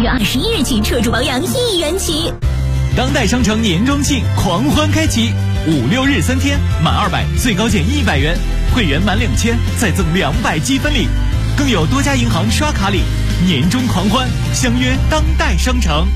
月21日起，车主保养1亿元起。 当代商城年终庆狂欢开启，5、6日3天，满200最高减100元，会员满2000再赠200积分礼，更有多家银行刷卡礼。年终狂欢，相约当代商城。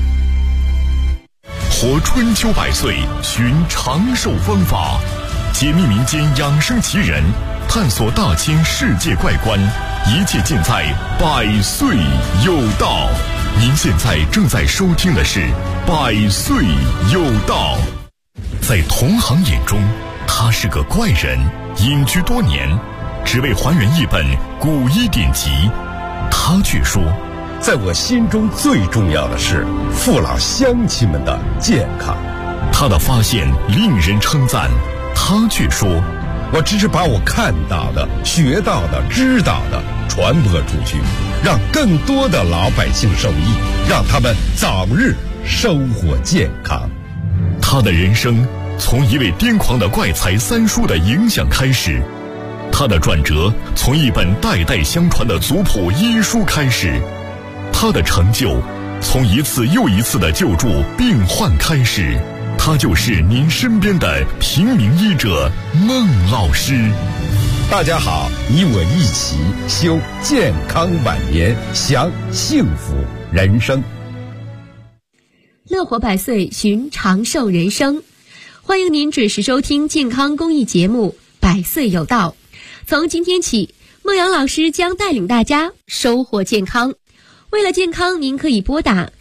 活春秋百岁，寻长寿方法，解密民间养生奇人，探索大千世界怪观，一切尽在百岁有道。您现在正在收听的是百岁有道。在同行眼中，他是个怪人，隐居多年，只为还原一本古医典籍。他却说， 在我心中最重要的是父老乡亲们的健康。 他的发现令人称赞，他却说， 我只是把我看到的、学到的、知道的传播出去，让更多的老百姓受益，让他们早日收获健康。 他的人生从一位癫狂的怪才三叔的影响开始，他的转折从一本代代相传的族谱医书开始，他的成就从一次又一次的救助病患开始。他就是您身边的平民医者孟老师。 大家好，你我一起修健康晚年，享幸福人生。 乐活百岁，寻长寿人生。欢迎您准时收听健康公益节目《百岁有道》。从今天起，孟阳老师将带领大家收获健康。为了健康，您可以拨打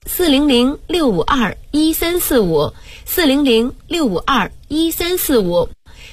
400-652-1345 400-652-1345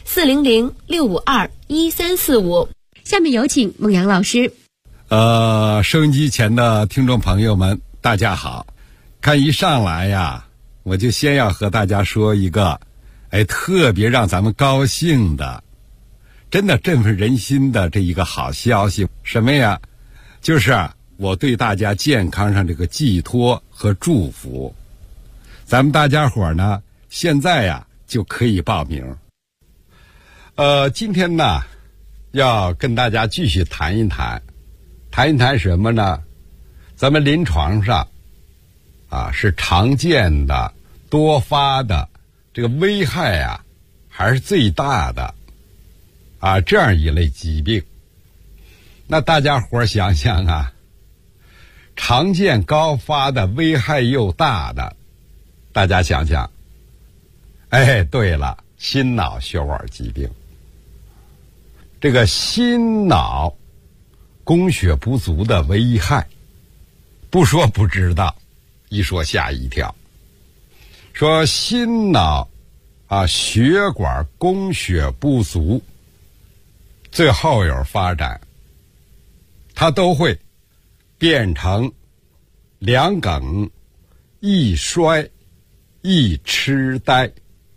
400-652-1345。下面有请孟阳老师。 收音机前的听众朋友们，大家好。看一上来呀，我就先要和大家说一个，特别让咱们高兴的，真的振奋人心的这一个好消息。什么呀？就是我对大家健康上这个寄托和祝福。咱们大家伙呢，现在呀就可以报名。今天呢，要跟大家继续谈一谈什么呢？咱们临床上是常见的、多发的，这个危害还是最大的这样一类疾病。那大家伙想想常见、高发的、危害又大的，大家想想，对了，心脑血管疾病。这个心脑供血不足的危害，不说不知道，一说吓一跳。说心脑血管供血不足，最后有发展，它都会变成两梗、一衰、一痴呆，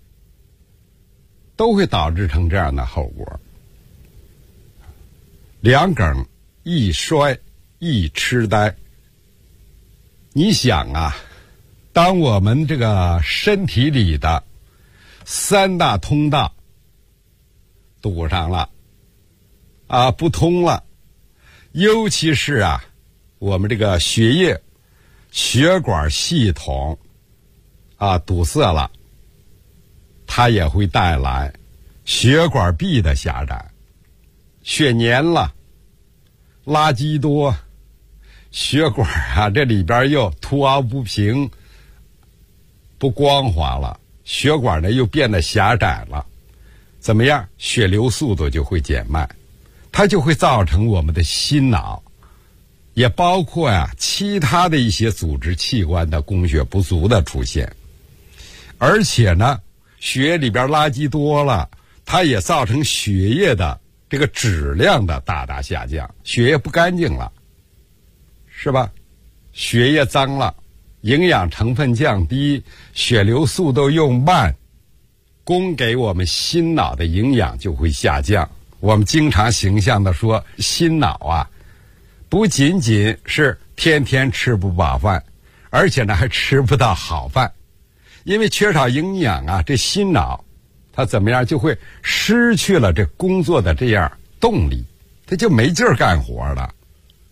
都会导致成这样的后果。两梗、一衰、一痴呆，你想当我们这个身体里的三大通道堵上了不通了，尤其是我们这个血液血管系统堵塞了，它也会带来血管壁的狭窄，血粘了，垃圾多，血管这里边又凸凹不平，不光滑了，血管呢又变得狭窄了，怎么样？血流速度就会减慢，它就会造成我们的心脑，也包括其他的一些组织器官的供血不足的出现。而且呢，血液里边垃圾多了，它也造成血液的这个质量的大大下降，血液不干净了，是吧？血液脏了，营养成分降低，血流速度又慢，供给我们心脑的营养就会下降。我们经常形象地说，心脑不仅仅是天天吃不饱饭，而且呢还吃不到好饭，因为缺少营养这心脑它怎么样就会失去了这工作的这样动力，它就没劲儿干活了。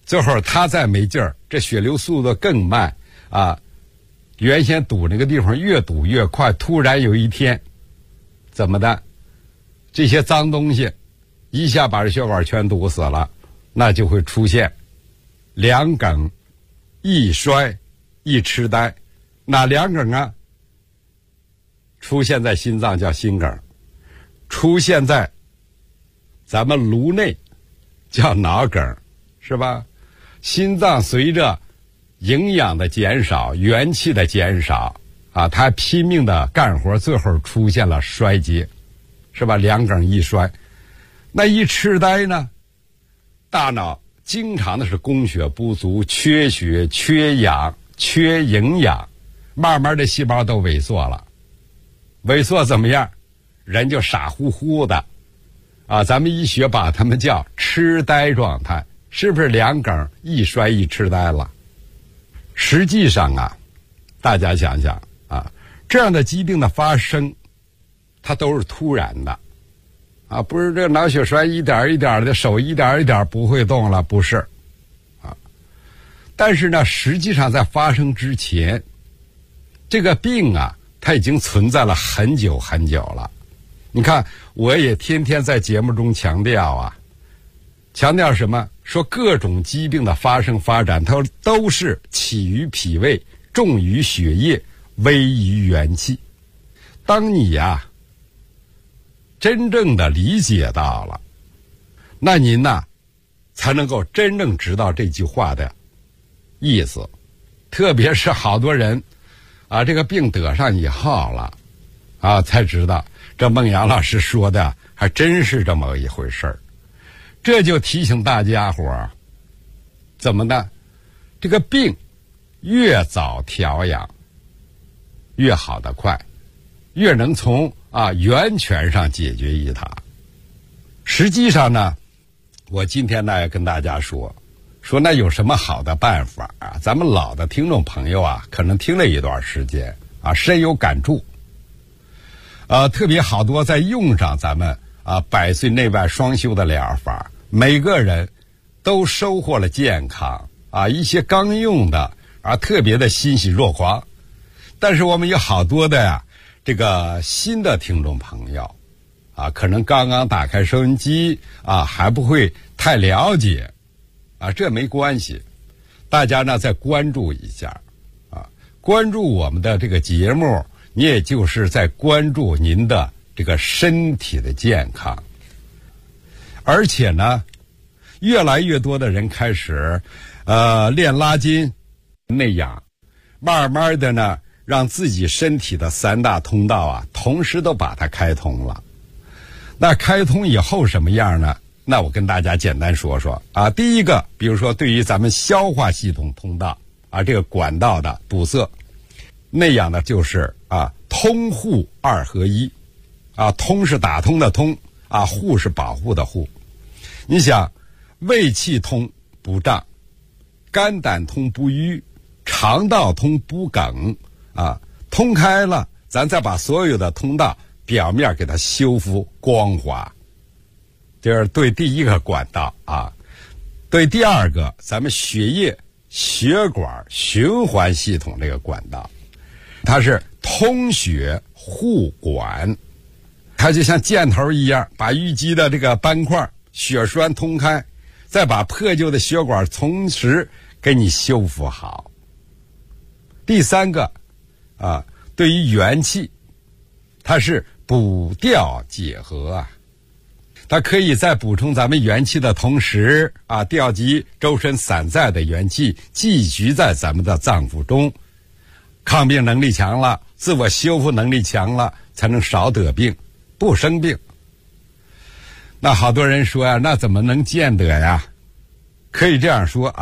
最后他再没劲儿，这血流速度更慢啊。原先堵那个地方越堵越快，突然有一天，怎么的？这些脏东西一下把这血管全堵死了，那就会出现两梗、一衰、一痴呆。哪两梗啊？出现在心脏叫心梗，出现在咱们颅内叫脑梗，是吧？心脏随着营养的减少，元气的减少啊，它拼命的干活，最后出现了衰竭，是吧？两梗一衰。那一痴呆呢？大脑经常的是供血不足，缺血、缺氧、缺营养，慢慢的细胞都萎缩了。萎缩怎么样？人就傻乎乎的啊，咱们医学把他们叫痴呆状态，是不是两梗一衰一痴呆了？实际上啊，大家想想啊，这样的疾病的发生，它都是突然的啊，不是这个脑血栓一点一点的，手一点一点不会动了，不是啊。但是呢，实际上在发生之前，这个病啊，它已经存在了很久很久了。你看，我也天天在节目中强调啊，强调什么？说各种疾病的发生发展，它都是起于脾胃，重于血液，危于元气。当你呀真正的理解到了，那您呢才能够真正知道这句话的意思。特别是好多人啊，这个病得上以后了啊，才知道这孟阳老师说的还真是这么一回事儿。这就提醒大家伙儿，怎么呢？这个病越早调养，越好得快，越能从源泉上解决一它。实际上呢，我今天呢要跟大家说那有什么好的办法啊？咱们老的听众朋友啊，可能听了一段时间啊，深有感触。特别好多在用上咱们百岁内外双修的疗法，每个人都收获了健康啊，一些刚用的特别的欣喜若狂。但是我们有好多的这个新的听众朋友可能刚刚打开收音机还不会太了解这没关系，大家呢再关注一下关注我们的这个节目，你也就是在关注您的这个身体的健康。而且呢，越来越多的人开始练拉筋、内养，慢慢的呢，让自己身体的三大通道同时都把它开通了。那开通以后什么样呢？那我跟大家简单说说第一个，比如说对于咱们消化系统通道这个管道的堵塞，内养的就是通护二合一通是打通的通护是保护的护。你想，胃气通不胀，肝胆通不瘀，肠道通不梗通开了，咱再把所有的通道表面给它修复光滑，这是对第一个管道对第二个，咱们血液血管循环系统这个管道，它是通血护管，它就像箭头一样，把淤积的这个斑块血栓通开，再把破旧的血管同时给你修复好。第三个对于元气，它是补调解和它可以在补充咱们元气的同时调集周身散在的元气，寄居在咱们的脏腑中，抗病能力强了，自我修复能力强了，才能少得病，不生病。那好多人说那怎么能见得呀？可以这样说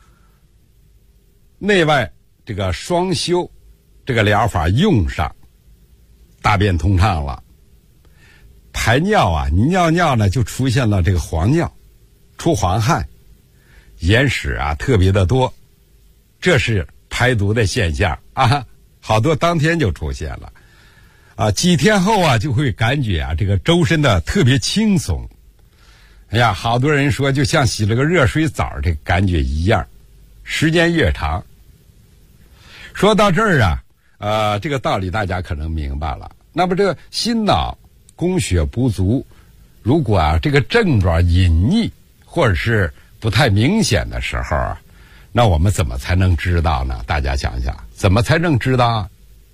内外这个双修这个疗法用上，大便通畅了，排尿你尿尿呢就出现了这个黄尿，出黄汗，眼屎特别的多，这是排毒的现象好多当天就出现了几天后就会感觉这个周身的特别轻松， 哎呀，好多人说就像洗了个热水澡这感觉一样，时间越长。说到这儿啊，这个道理大家可能明白了。那么这个心脑供血不足，如果这个症状隐匿或者是不太明显的时候啊，那我们怎么才能知道呢？大家想想，怎么才能知道？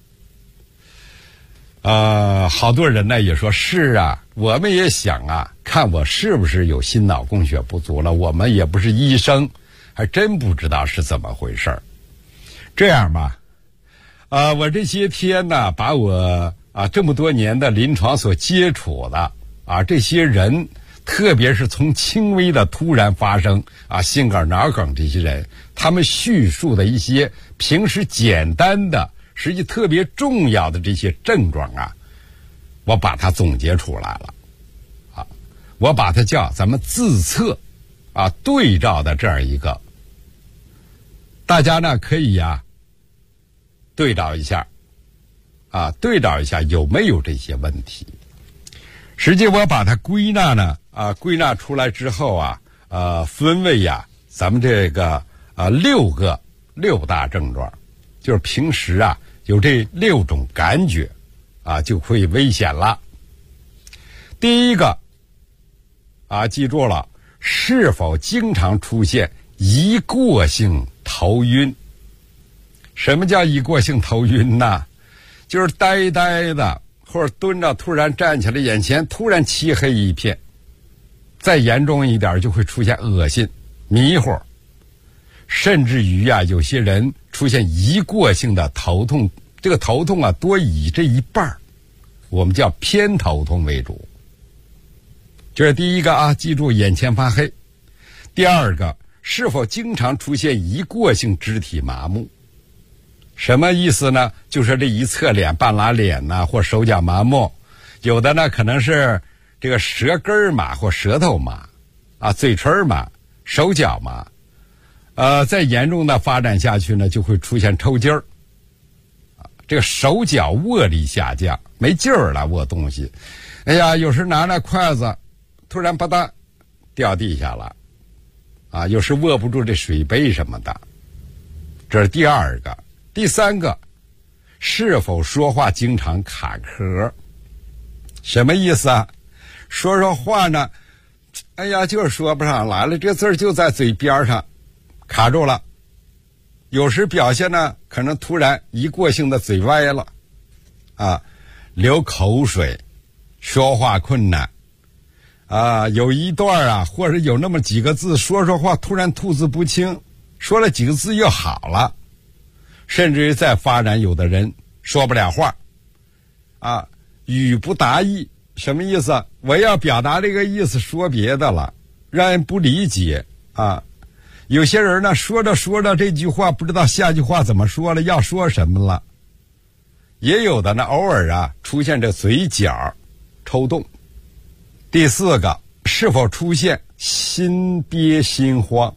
好多人呢也说是啊，我们也想啊，看我是不是有心脑供血不足了。我们也不是医生，还真不知道是怎么回事。这样吧，我这些天呢，把我这么多年的临床所接触的这些人，特别是从轻微的突然发生心梗、脑梗这些人，他们叙述的一些平时简单的实际特别重要的这些症状我把它总结出来了我把它叫咱们自测对照的这样一个，大家呢可以对照一下对照一下有没有这些问题。实际我把它归纳呢归纳出来之后分为咱们这个六大症状，就是平时有这6种感觉就会危险了。第一个记住了，是否经常出现一过性头晕？什么叫一过性头晕呢？就是呆呆的，或者蹲着突然站起来，眼前突然漆黑一片，再严重一点就会出现恶心、迷糊，甚至于有些人出现一过性的头痛，这个头痛多以这一半我们叫偏头痛为主。这是第一个记住眼前发黑。第二个，是否经常出现一过性肢体麻木？什么意思呢？就是这一侧脸、半拉脸或手脚麻木，有的呢可能是这个舌根麻或舌头麻嘴唇麻、手脚麻。再严重的发展下去呢，就会出现抽筋儿，这个手脚握力下降，没劲儿了握东西。哎呀，有时拿着筷子，突然吧嗒掉地下了，有时握不住这水杯什么的。这是第二个。第三个，是否说话经常卡壳？什么意思说话呢，哎呀，就是说不上来了，这字儿就在嘴边上卡住了。有时表现呢，可能突然一过性的嘴歪了流口水，说话困难有一段或者有那么几个字说话突然吐字不清，说了几个字又好了。甚至于再发展，有的人说不了话语不达意。什么意思？我要表达这个意思，说别的了，让人不理解有些人呢，说着说着这句话不知道下句话怎么说了，要说什么了。也有的呢，偶尔出现这嘴角抽动。第四个，是否出现心憋心慌？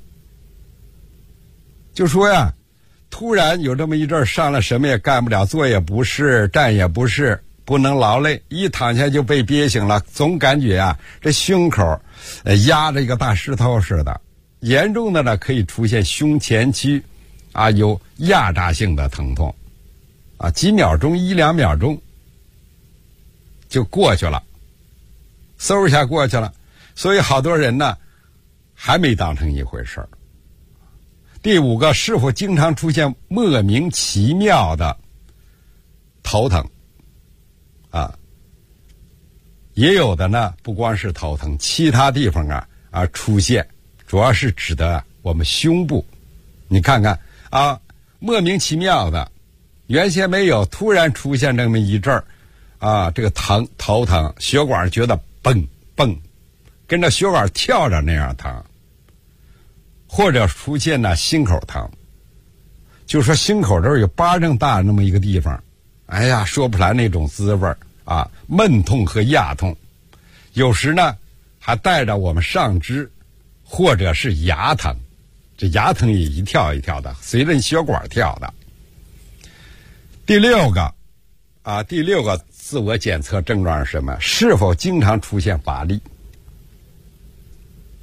就说突然有这么一阵上来什么也干不了，坐也不是，站也不是，不能劳累，一躺下就被憋醒了，总感觉这胸口压着一个大石头似的。严重的呢，可以出现胸前区有压榨性的疼痛几秒钟1、2秒钟就过去了，嗖一下过去了。所以好多人呢还没当成一回事儿。第五个，是否经常出现莫名其妙的头疼也有的呢不光是头疼，其他地方出现，主要是指的我们胸部。你看看莫名其妙的，原先没有，突然出现这么一阵儿这个头疼，血管觉得蹦蹦，跟着血管跳着那样疼。或者出现心口疼，就说心口这儿有巴掌大那么一个地方，哎呀，说不出来那种滋味闷痛和压痛。有时呢还带着我们上肢，或者是牙疼，这牙疼也一跳一跳的，随着血管跳的。第六个自我检测症状是什么？是否经常出现乏力？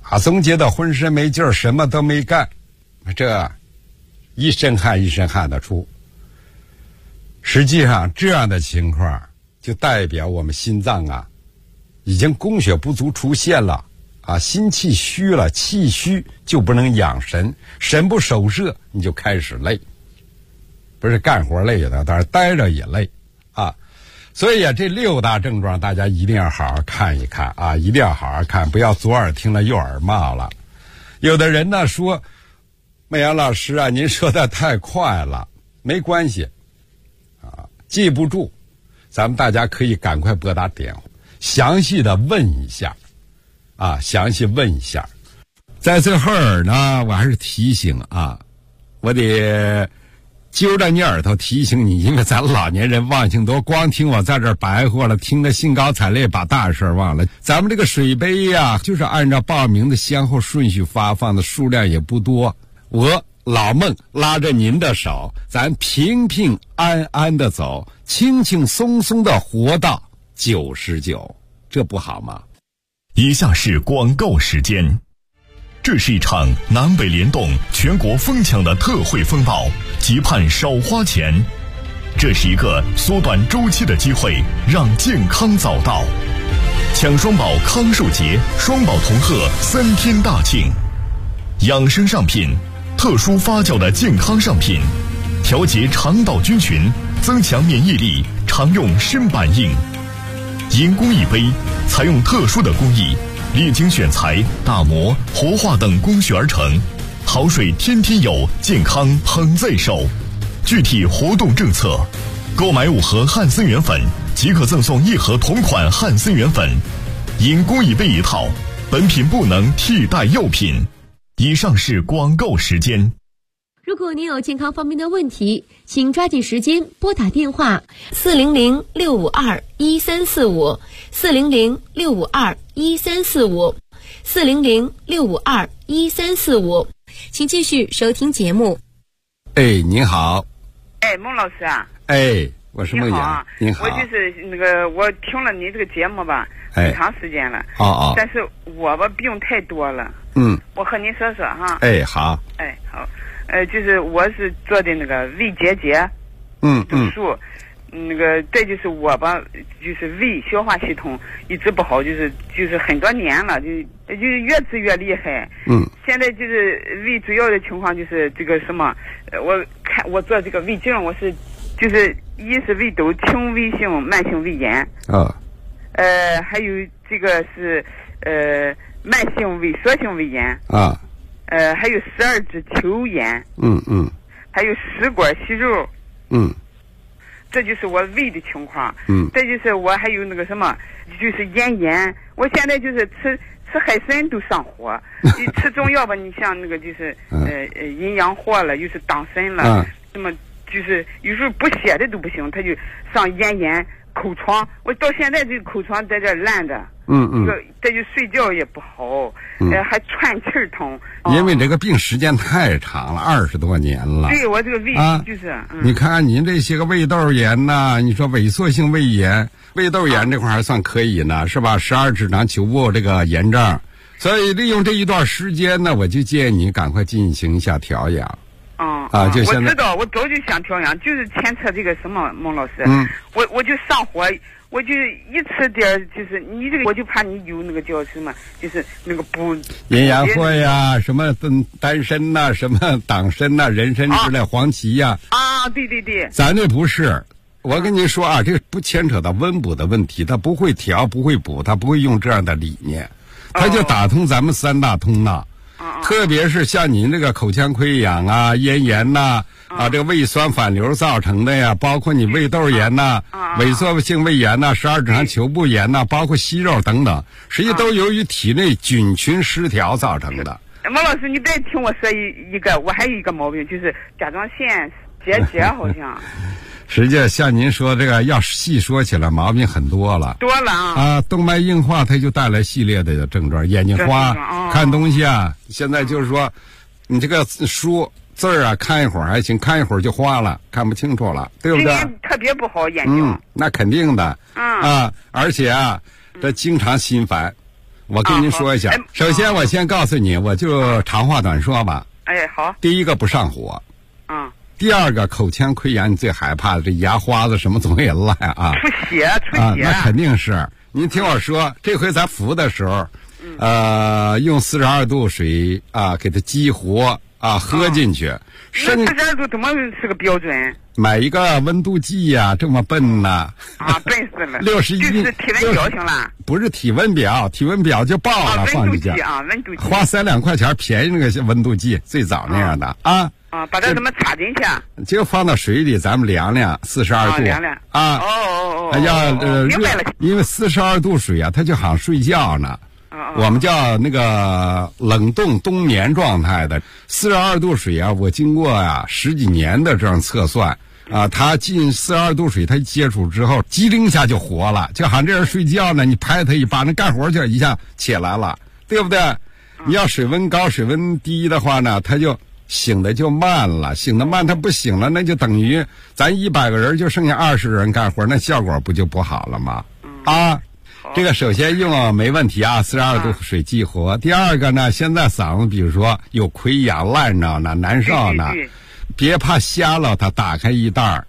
总觉得浑身没劲儿，什么都没干，这一身汗一身汗的出。实际上这样的情况就代表我们心脏啊已经供血不足出现了心气虚了，气虚就不能养神，神不守舍你就开始累，不是干活累的，但是待着也累所以这6大症状大家一定要好好看一看一定要好好看，不要左耳听了右耳冒了。有的人呢说，美阳老师您说的太快了，没关系记不住，咱们大家可以赶快拨打电话，详细的问一下详细问一下。在最后呢，我还是提醒我得揪着你耳朵提醒你，因为咱老年人忘性多，光听我在这儿白活了，听得兴高采烈，把大事忘了。咱们这个水杯就是按照报名的先后顺序发放的，数量也不多。我老孟拉着您的手，咱平平安安的走，轻轻松松的活到99，这不好吗？ 以下是广告时间。这是一场南北联动、全国疯抢的特惠风暴，急盼少花钱。这是一个缩短周期的机会，让健康早到。抢双宝康寿节，双宝同贺3天大庆。养生上品，特殊发酵的健康上品，调节肠道菌群，增强免疫力，常用身板硬。银工艺杯，采用特殊的工艺，历经选材、打磨、活化等工序而成。好水天天有，健康捧在手。具体活动政策：购买5盒汉森元粉，即可赠送1盒同款汉森元粉。银工艺杯1套，本品不能替代药品。以上是广告时间。 如果您有健康方面的问题，请抓紧时间拨打电话400-652-1345 400-652-1345 400-652-1345。请继续收听节目。 您好。 孟老师我是孟阳。您好。 我就是我听了你这个节目吧，很长时间了。但是我吧病太多了。我和您说说哈。 好。 好。就是我是做的那个胃结节手术，再就是我吧，就是胃消化系统一直不好，就是很多年了，就是越治越厉害。现在就是胃主要的情况就是这个什么，我做这个胃镜，我是就是一是胃窦轻微性慢性胃炎还有这个是慢性萎缩性胃炎还有12指球炎，还有食管息肉，这就是我胃的情况。再就是我还有那个什么，就是咽炎。我现在就是吃海参都上火，吃中药吧，你像那个就是阴阳货了，又是党参了，那么就是有时候不写的都不行，他就上咽炎。口疮，我到现在这个口疮在这烂着，这就睡觉也不好，还喘气儿疼。 因为这个病时间太长了，20多年了。 对，我这个胃就是。 你看您这些个胃窦炎呐，你说萎缩性胃炎，胃窦炎这块还算可以呢，是吧？12指肠球部这个炎症，所以利用这一段时间呢，我就建议你赶快进行一下调养。就现在我知道，我早就想调养，就是牵扯这个什么，孟老师，我就上火，我就一吃点，就是你这个，我就怕你有那个叫什么，就是那个补阴阳货呀，什么丹参呐，什么党参呐，人参之类，黄芪呀。 对， 咱这不是，我跟您说这个不牵扯到温补的问题，他不会调，不会补，他不会用这样的理念，他就打通咱们3大通道。特别是像您这个口腔溃疡咽炎这个胃酸反流造成的呀，包括你胃窦炎萎缩性胃炎12指肠球部炎包括息肉等等，实际都由于体内菌群失调造成的。 孟老师，你再听我说一个，我还有一个毛病，就是甲状腺结好像。 实际上像您说这个要细说起来毛病很多了动脉硬化它就带来系列的症状，眼睛花看东西现在就是说你这个书字儿看一会儿还行，看一会儿就花了，看不清楚了，对不对？ 今天特别不好眼睛那肯定的而且这经常心烦我跟您说一下。首先，我先告诉你，我就长话短说吧。 哎，好。 第一个不上火。第二个口腔溃疡，你最害怕的这牙花子什么总会来啊。 出血。 那肯定是。您听我说，这回咱服的时候，用42度水给它激活喝进去。 42度怎么是个标准？ 买一个温度计呀，这么笨呢？ 笨死了。 61 就是体温表行了。 不是体温表，体温表就爆了，放进去温度计花3-2块钱便宜那个温度计，最早那样的把它怎么插进去？ 就放到水里，咱们凉凉42度凉凉明白了。 因为42度水它就好像睡觉呢。我们叫那个冷冻冬眠状态的42度水我经过10几年的这样测算它进42度水，它接触之后，机灵一下就活了，就好像这人睡觉呢，你拍他一把，那干活去一下起来了，对不对？你要水温高、水温低的话呢，它就醒的就慢了，醒的慢，它不醒了，那就等于咱100个人就剩下20人干活，那效果不就不好了吗？这个首先用没问题42度水激活。第二个呢，现在嗓子比如说有溃疡、烂着呢、难受呢，别怕瞎了，它打开一袋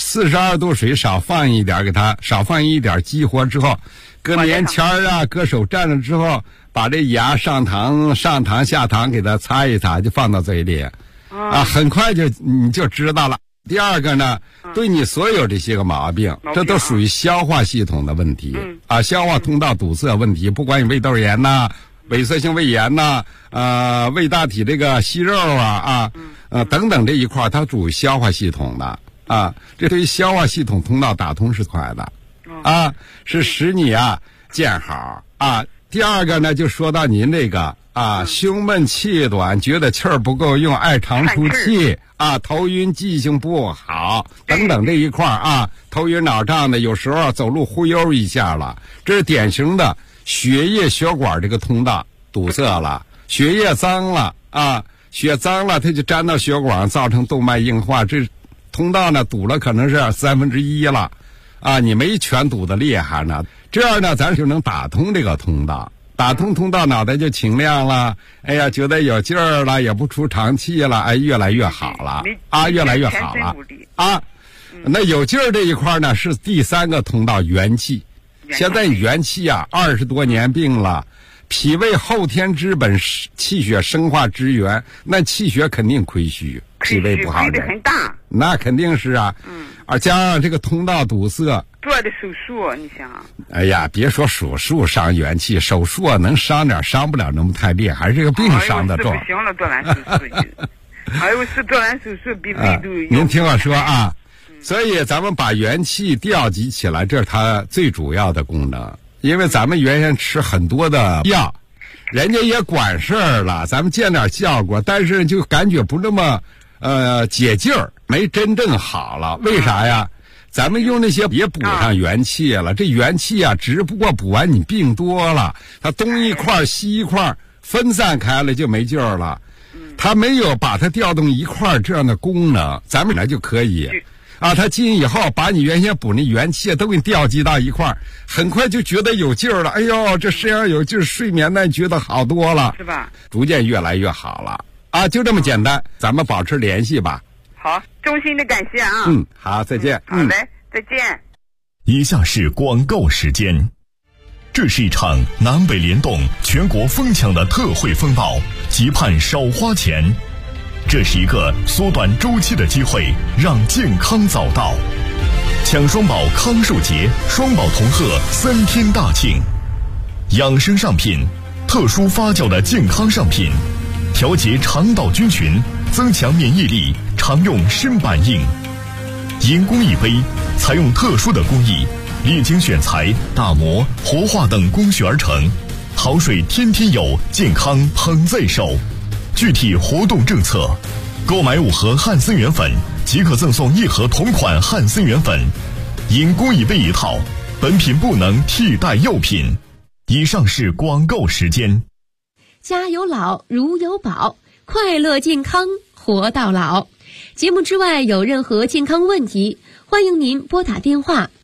42度水少放一点，给它少放一点，激活之后，搁棉签搁手蘸了之后，把这牙上膛、下膛给它擦一擦，就放到嘴里很快你就知道了。第二个呢，对你所有这些个毛病，这都属于消化系统的问题消化通道堵塞问题，不管你胃窦炎萎缩性胃炎胃大体这个息肉等等这一块，它属于消化系统的这对于消化系统通道打通是快的是使你见好第二个呢，就说到您这个胸闷气短，觉得气儿不够用，爱长出气头晕，记性不好等等这一块头晕脑胀的，有时候走路忽悠一下了，这是典型的血液血管这个通道堵塞了，血液脏了血脏了，它就粘到血管，造成动脉硬化，这通道呢堵了可能是1/3了你没全堵得厉害呢，这样呢咱就能打通这个通道，打通通道，脑袋就清亮了，哎呀，觉得有劲儿了，也不出长气了，越来越好了越来越好了那有劲儿这一块呢是第3个通道，元气。现在元气20多年病了，脾胃后天之本，气血生化之源，那气血肯定亏虚，脾胃不好的很大， 那肯定是加上这个通道堵塞， 做的手术，你想哎呀，别说手术伤元气，手术能伤点，伤不了那么太厉害，还是这个病伤得重。 不行了，做完手术是做完手术比胃都您听我说所以咱们把元气调集起来，这是它最主要的功能。因为咱们原先吃很多的药，人家也管事儿了，咱们见点效果，但是就感觉不那么解劲儿，没真正好了。为啥呀？咱们用那些也补上元气了，这元气只不过补完你病多了，它东一块西一块分散开了就没劲儿了，它没有把它调动一块这样的功能，咱们来就可以它进以后把你原先补那元气都给你调集到一块，很快就觉得有劲儿了，哎呦，这身上有劲儿，睡眠呢觉得好多了， 是吧？ 逐渐越来越好了就这么简单，咱们保持联系吧。 好，衷心的感谢好，再见。 好嘞，再见。 以下是广告时间。这是一场南北联动、全国疯抢的特惠风暴，急盼少花钱。这是一个缩短周期的机会，让健康早到。抢双宝康寿节，双宝同贺3天大庆。养生上品，特殊发酵的健康上品，调节肠道菌群，增强免疫力，常用身板硬。银工艺杯采用特殊的工艺，历经选材、打磨、活化等工序而成，好水天天有，健康捧在手。具体活动政策：购买5盒汉森元粉即可赠送1盒同款汉森元粉，银工艺杯1套，本品不能替代药品。以上是广告时间。 家有老如有宝，快乐健康活到老。节目之外有任何健康问题，欢迎您拨打电话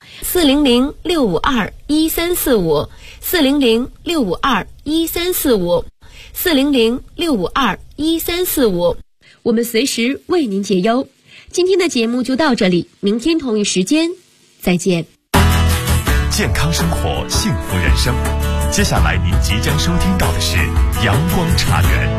400-652-1345 400-652-1345 400-652-1345，我们随时为您解忧。今天的节目就到这里，明天同一时间再见。 健康生活，幸福人生。接下来您即将收听到的是阳光茶园。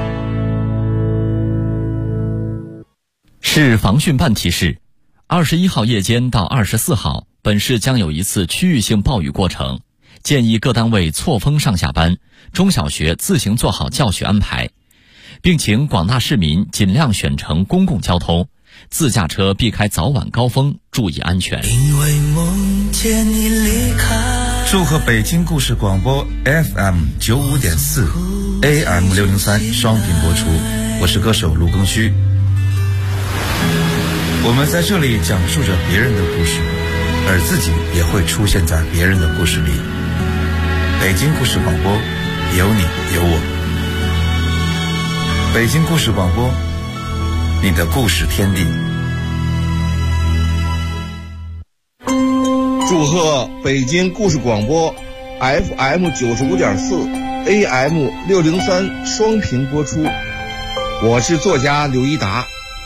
市防汛办提示：21号夜间到24号，本市将有一次区域性暴雨过程，建议各单位错峰上下班，中小学自行做好教学安排，并请广大市民尽量选乘公共交通，自驾车避开早晚高峰，注意安全。 因为梦见你离开。 祝贺北京故事广播 FM95.4 AM603 双频播出，我是歌手卢庚戌。我们在这里讲述着别人的故事，而自己也会出现在别人的故事里。北京故事广播，有你有我。北京故事广播，你的故事天地。 祝贺北京故事广播 FM95.4 AM603 双频播出，我是作家刘一达。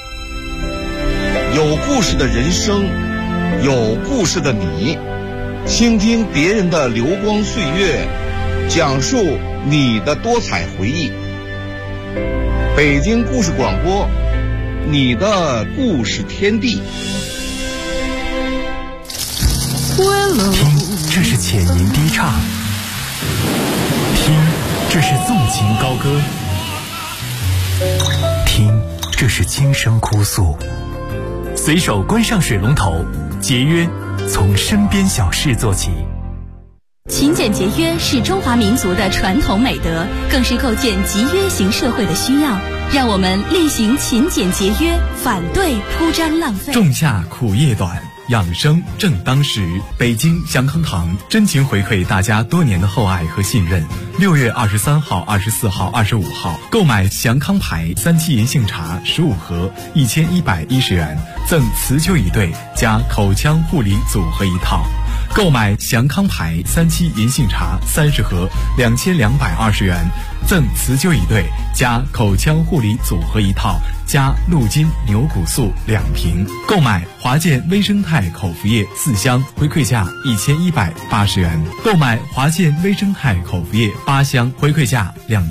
有故事的人生，有故事的你，倾听别人的流光岁月，讲述你的多彩回忆。北京故事广播，你的故事天地。 听，这是浅吟低唱；听，这是纵情高歌；听，这是轻声哭诉。随手关上水龙头，节约从身边小事做起。 勤俭节约是中华民族的传统美德，更是构建集约型社会的需要。让我们厉行勤俭节约，反对铺张浪费。 仲夏苦夜短，养生正当时。北京祥康堂真情回馈大家多年的厚爱和信任。6月23号、24号、25号，购买祥康牌3七银杏茶15盒，1110元，赠辞旧椅对加口腔护理组合一套。购买祥康牌3七银杏茶30盒，2220元，赠辞旧椅对加口腔护理组合一套，加鹿筋牛骨素2瓶。购买华健微生态口服液4箱，回馈价1180元。购买华健微生态口服液8箱，回馈价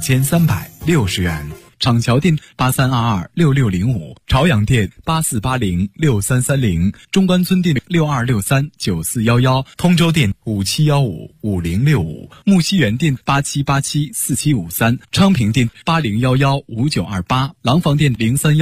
2360元。厂桥店83226605，朝阳店84806330，中关村店62639411，通州店57155065，木樨园店87874753，昌平店80115928，廊坊店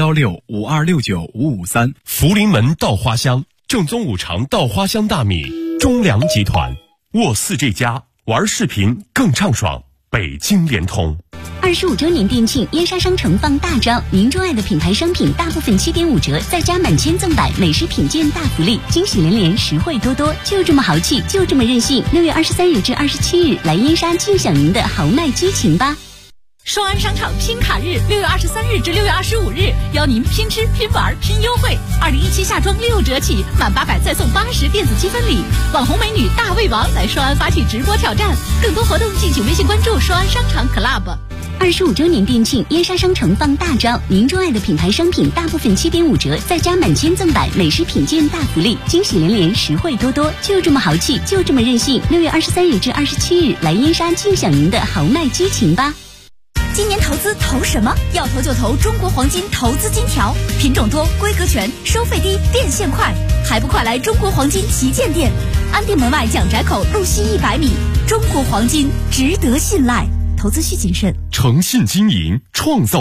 031652695553。 福临门稻花香，正宗五常稻花香大米，中粮集团，沃4这家，玩视频更畅爽，北京联通。 25周年店庆，燕莎商城放大招，您钟爱的品牌商品大部分7.5折，再加满千赠百，美食品鉴大福利，惊喜连连，实惠多多，就这么豪气，就这么任性。6月23日至27日，来燕莎尽享您的豪迈激情吧！ 双安商场拼卡日，6月23日至6月25日，邀您拼吃拼玩拼优惠。2017夏装6折起，满800再送80电子积分礼。网红美女大胃王来双安发起直播挑战，更多活动敬请微信关注双安商场 Club。 25周年店庆，燕莎商城放大招，您钟爱的品牌商品大部分7.5折，再加满千赠百，美食品鉴大福利，惊喜连连，实惠多多，就这么豪气，就这么任性。6月23日至27日，来燕莎尽享您的豪迈激情吧！ 今年投资投什么？要投就投中国黄金投资金条，品种多，规格全，收费低，变现快，还不快来中国黄金旗舰店，安定门外蒋宅口路西100米，中国黄金值得信赖，投资需谨慎， 诚信经营，创造